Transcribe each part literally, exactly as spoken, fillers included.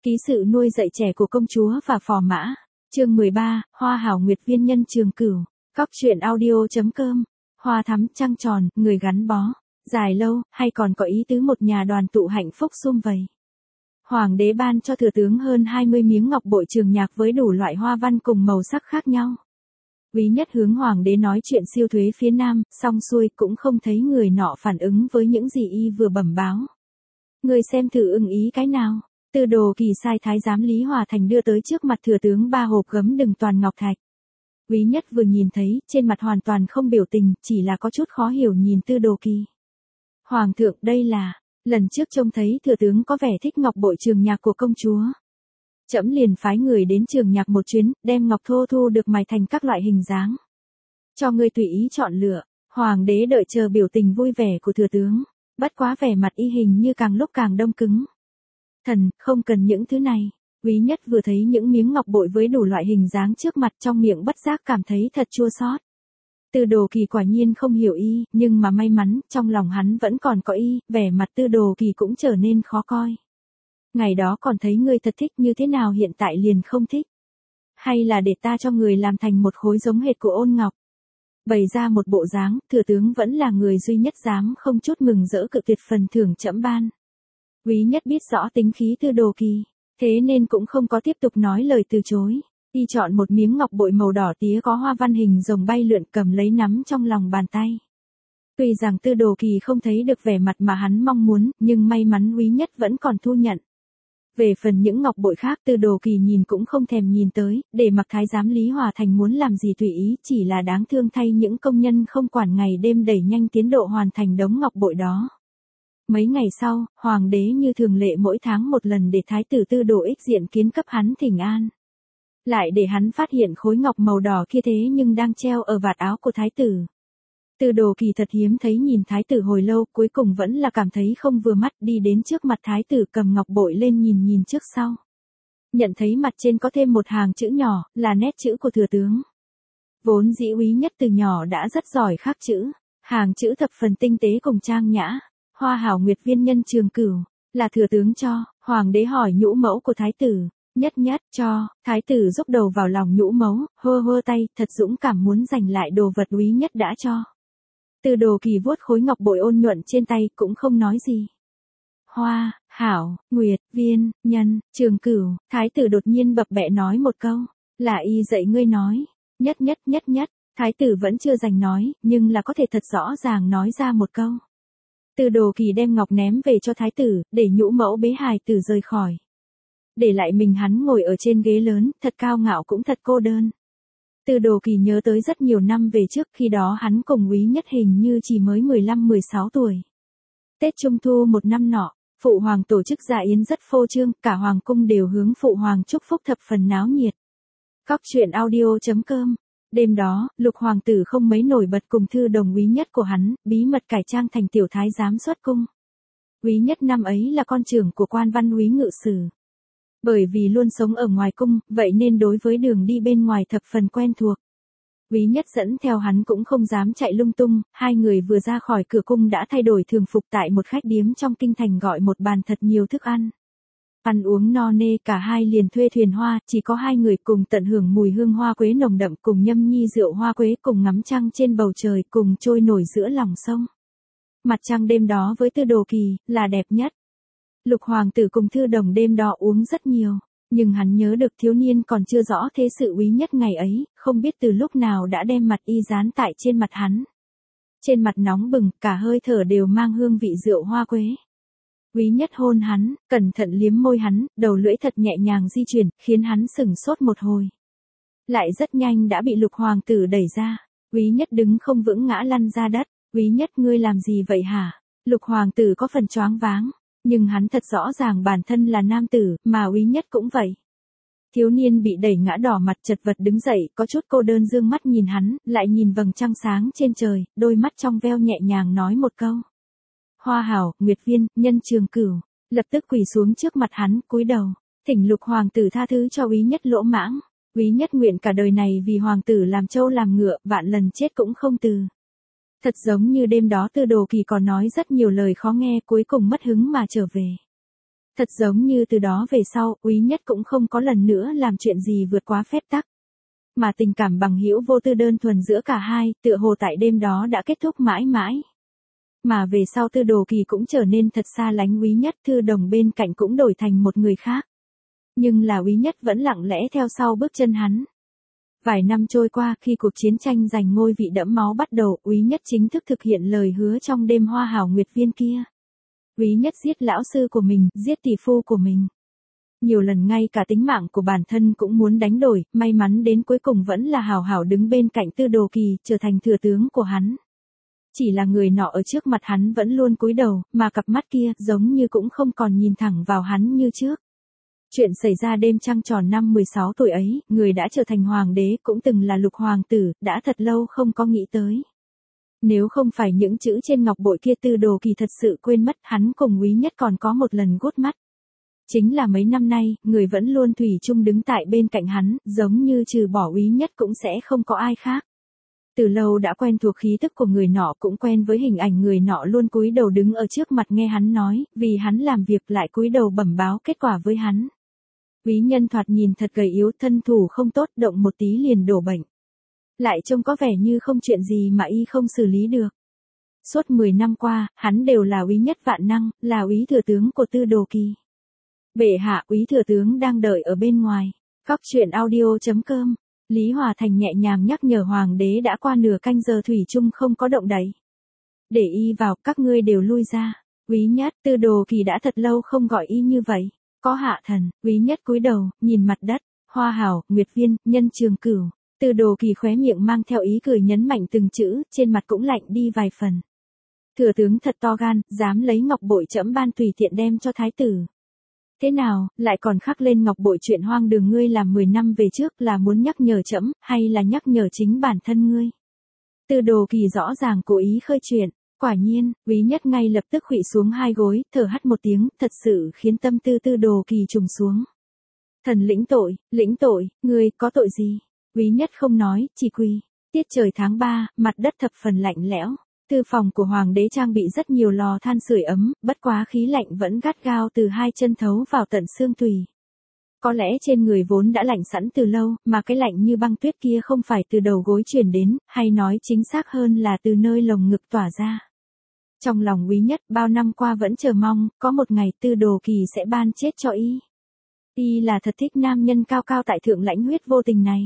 Ký sự nuôi dạy trẻ của công chúa và phò mã. Chương mười ba, Hoa hảo nguyệt viên nhân trường cửu. Cóc truyện audio chấm com. Hoa thắm trăng tròn, người gắn bó. Dài lâu, hay còn có ý tứ một nhà đoàn tụ hạnh phúc sum vầy. Hoàng đế ban cho thừa tướng hơn hai mươi miếng ngọc bội trường nhạc với đủ loại hoa văn cùng màu sắc khác nhau. Quý nhất hướng hoàng đế nói chuyện siêu thuế phía nam, xong xuôi cũng không thấy người nọ phản ứng với những gì y vừa bẩm báo. Người xem thử ưng ý cái nào. Tư Đồ Kỳ sai thái giám Lý Hòa Thành đưa tới trước mặt thừa tướng ba hộp gấm đừng toàn ngọc thạch. Quý nhất vừa nhìn thấy, trên mặt hoàn toàn không biểu tình, chỉ là có chút khó hiểu nhìn Tư Đồ Kỳ. Hoàng thượng, đây là, lần trước trông thấy thừa tướng có vẻ thích ngọc bội trường nhạc của công chúa. Trẫm liền phái người đến trường nhạc một chuyến, đem ngọc thô thu được mài thành các loại hình dáng. Cho ngươi tùy ý chọn lựa. Hoàng đế đợi chờ biểu tình vui vẻ của thừa tướng. Bất quá vẻ mặt y hình như càng lúc càng đông cứng. Thần, không cần những thứ này. Quý nhất vừa thấy những miếng ngọc bội với đủ loại hình dáng trước mặt trong miệng bất giác cảm thấy thật chua xót. Tư Đồ Kỳ quả nhiên không hiểu y, nhưng mà may mắn, trong lòng hắn vẫn còn có y, vẻ mặt Tư Đồ Kỳ cũng trở nên khó coi. Ngày đó còn thấy ngươi thật thích như thế nào hiện tại liền không thích. Hay là để ta cho người làm thành một khối giống hệt của Ôn Ngọc. Bày ra một bộ dáng, thừa tướng vẫn là người duy nhất dám không chút mừng rỡ cự tuyệt phần thưởng trẫm ban. Quý nhất biết rõ tính khí Tư Đồ Kỳ, thế nên cũng không có tiếp tục nói lời từ chối. Y chọn một miếng ngọc bội màu đỏ tía có hoa văn hình rồng bay lượn cầm lấy nắm trong lòng bàn tay. Tuy rằng Tư Đồ Kỳ không thấy được vẻ mặt mà hắn mong muốn, nhưng may mắn Quý nhất vẫn còn thu nhận. Về phần những ngọc bội khác Tư Đồ Kỳ nhìn cũng không thèm nhìn tới, để mặc thái giám Lý Hòa Thành muốn làm gì tùy ý, chỉ là đáng thương thay những công nhân không quản ngày đêm đẩy nhanh tiến độ hoàn thành đống ngọc bội đó. Mấy ngày sau, hoàng đế như thường lệ mỗi tháng một lần để thái tử Tư Đồ Ích diện kiến cấp hắn thỉnh an. Lại để hắn phát hiện khối ngọc màu đỏ kia thế nhưng đang treo ở vạt áo của thái tử. Tư Đồ Kỳ thật hiếm thấy nhìn thái tử hồi lâu, cuối cùng vẫn là cảm thấy không vừa mắt, đi đến trước mặt thái tử cầm ngọc bội lên nhìn nhìn trước sau. Nhận thấy mặt trên có thêm một hàng chữ nhỏ, là nét chữ của thừa tướng. Vốn dĩ Quý nhất từ nhỏ đã rất giỏi khắc chữ, hàng chữ thập phần tinh tế cùng trang nhã. Hoa hảo nguyệt viên nhân trường cửu, là thừa tướng cho. Hoàng đế hỏi nhũ mẫu của thái tử. Nhất nhất cho. Thái tử rúc đầu vào lòng nhũ mẫu, hơ hơ tay, thật dũng cảm muốn giành lại đồ vật Quý nhất đã cho. Tư Đồ Kỳ vuốt khối ngọc bội ôn nhuận trên tay cũng không nói gì. Hoa, hảo, nguyệt, viên, nhân, trường cửu. Thái tử đột nhiên bập bẹ nói một câu. Là y dạy ngươi nói. Nhất nhất nhất nhất. Thái tử vẫn chưa giành nói, nhưng là có thể thật rõ ràng nói ra một câu. Tư Đồ Kỳ đem ngọc ném về cho thái tử, để nhũ mẫu bế hài tử rời khỏi. Để lại mình hắn ngồi ở trên ghế lớn, thật cao ngạo cũng thật cô đơn. Tư Đồ Kỳ nhớ tới rất nhiều năm về trước, khi đó hắn cùng Quý nhất hình như chỉ mới mười lăm mười sáu tuổi. Tết Trung Thu một năm nọ, phụ hoàng tổ chức dạ yến rất phô trương, cả hoàng cung đều hướng phụ hoàng chúc phúc thập phần náo nhiệt. Cóc truyện audio chấm com. Đêm đó, lục hoàng tử không mấy nổi bật cùng thư đồng Quý nhất của hắn, bí mật cải trang thành tiểu thái giám xuất cung. Quý nhất năm ấy là con trưởng của quan văn úy ngự sử. Bởi vì luôn sống ở ngoài cung, vậy nên đối với đường đi bên ngoài thập phần quen thuộc. Quý nhất dẫn theo hắn cũng không dám chạy lung tung, hai người vừa ra khỏi cửa cung đã thay đổi thường phục tại một khách điếm trong kinh thành gọi một bàn thật nhiều thức ăn. Ăn uống no nê cả hai liền thuê thuyền hoa, chỉ có hai người cùng tận hưởng mùi hương hoa quế nồng đậm cùng nhâm nhi rượu hoa quế cùng ngắm trăng trên bầu trời cùng trôi nổi giữa lòng sông. Mặt trăng đêm đó với Tư Đồ Kỳ, là đẹp nhất. Lục hoàng tử cùng thư đồng đêm đó uống rất nhiều, nhưng hắn nhớ được thiếu niên còn chưa rõ thế sự Quý nhất ngày ấy, không biết từ lúc nào đã đem mặt y dán tại trên mặt hắn. Trên mặt nóng bừng, cả hơi thở đều mang hương vị rượu hoa quế. Quý nhất hôn hắn, cẩn thận liếm môi hắn, đầu lưỡi thật nhẹ nhàng di chuyển, khiến hắn sửng sốt một hồi. Lại rất nhanh đã bị lục hoàng tử đẩy ra. Quý nhất đứng không vững ngã lăn ra đất. Quý nhất ngươi làm gì vậy hả? Lục hoàng tử có phần choáng váng. Nhưng hắn thật rõ ràng bản thân là nam tử, mà Quý nhất cũng vậy. Thiếu niên bị đẩy ngã đỏ mặt chật vật đứng dậy, có chút cô đơn dương mắt nhìn hắn, lại nhìn vầng trăng sáng trên trời, đôi mắt trong veo nhẹ nhàng nói một câu. Hoa hảo, nguyệt viên, nhân trường cửu, lập tức quỳ xuống trước mặt hắn, cúi đầu, thỉnh lục hoàng tử tha thứ cho Quý nhất lỗ mãng. Quý nhất nguyện cả đời này vì hoàng tử làm trâu làm ngựa, vạn lần chết cũng không từ. Thật giống như đêm đó Tư Đồ Kỳ còn nói rất nhiều lời khó nghe, cuối cùng mất hứng mà trở về. Thật giống như từ đó về sau, Úy Nhất cũng không có lần nữa làm chuyện gì vượt quá phép tắc. Mà tình cảm bằng hữu vô tư đơn thuần giữa cả hai, tựa hồ tại đêm đó đã kết thúc mãi mãi. Mà về sau Tư Đồ Kỳ cũng trở nên thật xa lánh Úy Nhất, Thư Đồng bên cạnh cũng đổi thành một người khác. Nhưng là Úy Nhất vẫn lặng lẽ theo sau bước chân hắn. Vài năm trôi qua, khi cuộc chiến tranh giành ngôi vị đẫm máu bắt đầu, Úy Nhất chính thức thực hiện lời hứa trong đêm hoa hảo nguyệt viên kia. Úy Nhất giết lão sư của mình, giết tỷ phu của mình. Nhiều lần ngay cả tính mạng của bản thân cũng muốn đánh đổi, may mắn đến cuối cùng vẫn là hảo hảo đứng bên cạnh Tư Đồ Kỳ, trở thành thừa tướng của hắn. Chỉ là người nọ ở trước mặt hắn vẫn luôn cúi đầu, mà cặp mắt kia giống như cũng không còn nhìn thẳng vào hắn như trước. Chuyện xảy ra đêm trăng tròn năm mười sáu tuổi ấy, người đã trở thành hoàng đế cũng từng là lục hoàng tử, đã thật lâu không có nghĩ tới. Nếu không phải những chữ trên ngọc bội kia Tư Đồ Kỳ thật sự quên mất hắn cùng Úy Nhất còn có một lần gút mắt. Chính là mấy năm nay, người vẫn luôn thủy chung đứng tại bên cạnh hắn, giống như trừ bỏ Úy Nhất cũng sẽ không có ai khác. Từ lâu đã quen thuộc khí tức của người nọ, cũng quen với hình ảnh người nọ luôn cúi đầu đứng ở trước mặt nghe hắn nói, vì hắn làm việc lại cúi đầu bẩm báo kết quả với hắn. Úy Nhân thoạt nhìn thật gầy yếu, thân thủ không tốt, động một tí liền đổ bệnh. Lại trông có vẻ như không chuyện gì mà y không xử lý được. Suốt mười năm qua, hắn đều là Úy Nhất vạn năng, là Úy thừa tướng của Tư Đồ Kỳ. Bệ hạ, Úy thừa tướng đang đợi ở bên ngoài. Góc truyện audio chấm com. Lý Hòa Thành nhẹ nhàng nhắc nhở hoàng đế đã qua nửa canh giờ thủy chung không có động đậy. Để y vào, các ngươi đều lui ra. Úy Nhất, Tư Đồ Kỳ đã thật lâu không gọi y như vậy. Có hạ thần. Úy Nhất cúi đầu, nhìn mặt đất. Hoa hảo, nguyệt viên, nhân trường cửu. Tư Đồ Kỳ khóe miệng mang theo ý cười nhấn mạnh từng chữ, trên mặt cũng lạnh đi vài phần. Thừa tướng thật to gan, dám lấy ngọc bội trẫm ban tùy tiện đem cho thái tử. Thế nào, lại còn khắc lên ngọc bội chuyện hoang đường ngươi làm mười năm về trước, là muốn nhắc nhở trẫm, hay là nhắc nhở chính bản thân ngươi? Tư Đồ Kỳ rõ ràng cố ý khơi chuyện, quả nhiên, Úy Nhất ngay lập tức khuỵu xuống hai gối, thở hắt một tiếng, thật sự khiến tâm tư Tư Đồ Kỳ trùng xuống. Thần lĩnh tội, lĩnh tội, ngươi có tội gì? Úy Nhất không nói, chỉ quỳ. Tiết trời tháng ba, mặt đất thập phần lạnh lẽo. Thư phòng của hoàng đế trang bị rất nhiều lò than sưởi ấm, bất quá khí lạnh vẫn gắt gao từ hai chân thấu vào tận xương tủy. Có lẽ trên người vốn đã lạnh sẵn từ lâu, mà cái lạnh như băng tuyết kia không phải từ đầu gối truyền đến, hay nói chính xác hơn là từ nơi lồng ngực tỏa ra. Trong lòng Úy Nhất bao năm qua vẫn chờ mong, có một ngày Tư Đồ Kỳ sẽ ban chết cho y. Y là thật thích nam nhân cao cao tại thượng lãnh huyết vô tình này.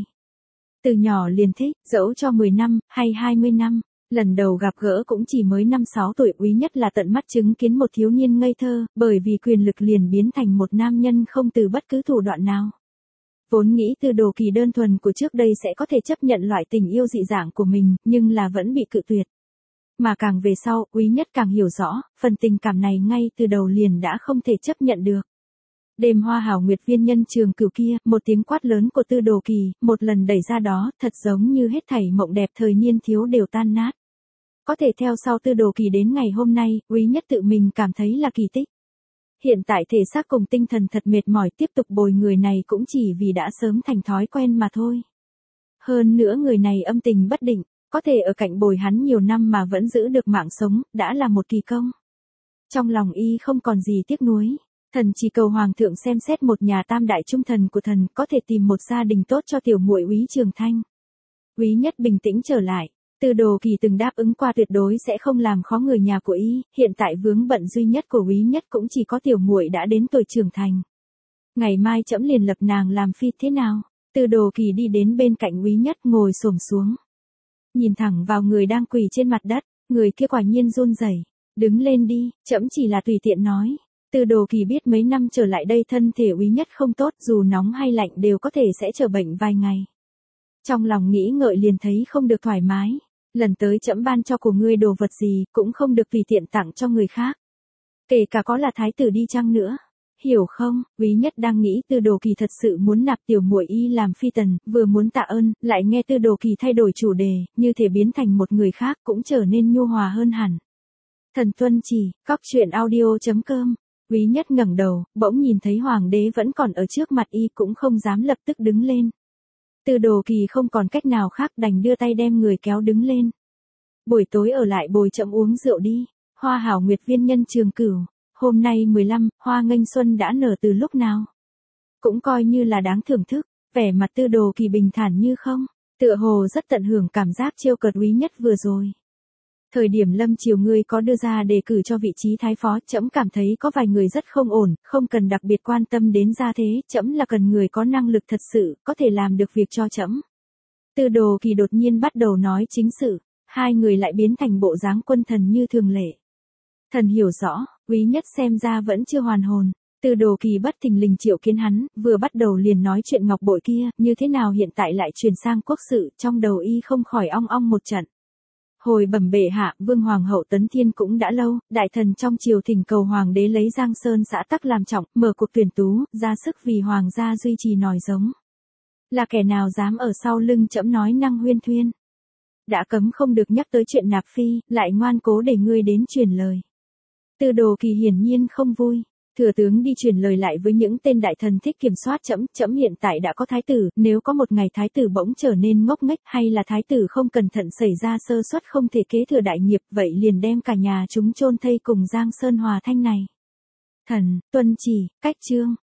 Từ nhỏ liền thích, dẫu cho mười năm, hay hai mươi năm. Lần đầu gặp gỡ cũng chỉ mới năm sáu tuổi, Úy Nhất là tận mắt chứng kiến một thiếu niên ngây thơ, bởi vì quyền lực liền biến thành một nam nhân không từ bất cứ thủ đoạn nào. Vốn nghĩ Tư Đồ Kỳ đơn thuần của trước đây sẽ có thể chấp nhận loại tình yêu dị dạng của mình, nhưng là vẫn bị cự tuyệt. Mà càng về sau, Úy Nhất càng hiểu rõ, phần tình cảm này ngay từ đầu liền đã không thể chấp nhận được. Đêm hoa hảo nguyệt viên nhân trường cửu kia, một tiếng quát lớn của Tư Đồ Kỳ, một lần đẩy ra đó, thật giống như hết thảy mộng đẹp thời niên thiếu đều tan nát. Có thể theo sau Tư Đồ Kỳ đến ngày hôm nay, Úy Nhất tự mình cảm thấy là kỳ tích. Hiện tại thể xác cùng tinh thần thật mệt mỏi, tiếp tục bồi người này cũng chỉ vì đã sớm thành thói quen mà thôi. Hơn nữa người này âm tình bất định, có thể ở cạnh bồi hắn nhiều năm mà vẫn giữ được mạng sống, đã là một kỳ công. Trong lòng y không còn gì tiếc nuối. Thần chỉ cầu hoàng thượng xem xét một nhà tam đại trung thần của thần, có thể tìm một gia đình tốt cho tiểu muội Úy Trường Thanh. Úy Nhất bình tĩnh trở lại. Tư Đồ Kỳ từng đáp ứng qua tuyệt đối sẽ không làm khó người nhà của y, hiện tại vướng bận duy nhất của Úy Nhất cũng chỉ có tiểu muội đã đến tuổi trưởng thành. Ngày mai trẫm liền lập nàng làm phi, thế nào? Tư Đồ Kỳ đi đến bên cạnh Úy Nhất, ngồi xổm xuống. Nhìn thẳng vào người đang quỳ trên mặt đất, người kia quả nhiên run rẩy. Đứng lên đi, trẫm chỉ là tùy tiện nói. Tư Đồ Kỳ biết mấy năm trở lại đây thân thể Úy Nhất không tốt, dù nóng hay lạnh đều có thể sẽ trở bệnh vài ngày. Trong lòng nghĩ ngợi liền thấy không được thoải mái. Lần tới trẫm ban cho của ngươi đồ vật gì, cũng không được tùy tiện tặng cho người khác. Kể cả có là thái tử đi chăng nữa. Hiểu không? Úy Nhất đang nghĩ Tư Đồ Kỳ thật sự muốn nạp tiểu muội y làm phi tần, vừa muốn tạ ơn, lại nghe Tư Đồ Kỳ thay đổi chủ đề, như thể biến thành một người khác, cũng trở nên nhu hòa hơn hẳn. Thần tuân chỉ, góc truyện audio chấm com. Úy Nhất ngẩng đầu, bỗng nhìn thấy hoàng đế vẫn còn ở trước mặt y, cũng không dám lập tức đứng lên. Tư Đồ Kỳ không còn cách nào khác, đành đưa tay đem người kéo đứng lên. Buổi tối ở lại bồi trẫm uống rượu đi. Hoa hảo nguyệt viên nhân trường cửu. hôm nay mười lăm, hoa nghênh xuân đã nở từ lúc nào? Cũng coi như là đáng thưởng thức, vẻ mặt Tư Đồ Kỳ bình thản như không, tựa hồ rất tận hưởng cảm giác trêu cợt quý nhất vừa rồi. Thời điểm lâm chiều ngươi có đưa ra đề cử cho vị trí thái phó, trẫm cảm thấy có vài người rất không ổn, không cần đặc biệt quan tâm đến gia thế, trẫm là cần người có năng lực thật sự, có thể làm được việc cho trẫm. Tư Đồ Kỳ đột nhiên bắt đầu nói chính sự, hai người lại biến thành bộ dáng quân thần như thường lệ. Thần hiểu rõ, quý nhất xem ra vẫn chưa hoàn hồn. Tư Đồ Kỳ bất thình lình triệu kiến hắn, vừa bắt đầu liền nói chuyện ngọc bội kia, như thế nào hiện tại lại chuyển sang quốc sự, trong đầu y không khỏi ong ong một trận. Hồi bẩm bệ hạ, vương hoàng hậu Tấn Thiên cũng đã lâu, đại thần trong triều thỉnh cầu hoàng đế lấy Giang Sơn xã tắc làm trọng, mở cuộc tuyển tú, ra sức vì hoàng gia duy trì nòi giống. Là kẻ nào dám ở sau lưng trẫm nói năng huyên thuyên. Đã cấm không được nhắc tới chuyện nạp phi, lại ngoan cố để ngươi đến truyền lời. Tư Đồ Kỳ hiển nhiên không vui. Thừa tướng đi truyền lời lại với những tên đại thần thích kiểm soát trẫm, trẫm hiện tại đã có thái tử, nếu có một ngày thái tử bỗng trở nên ngốc nghếch hay là thái tử không cẩn thận xảy ra sơ suất không thể kế thừa đại nghiệp, vậy liền đem cả nhà chúng chôn thây cùng Giang Sơn Hòa Thanh này. Thần, tuân chỉ, cách chương,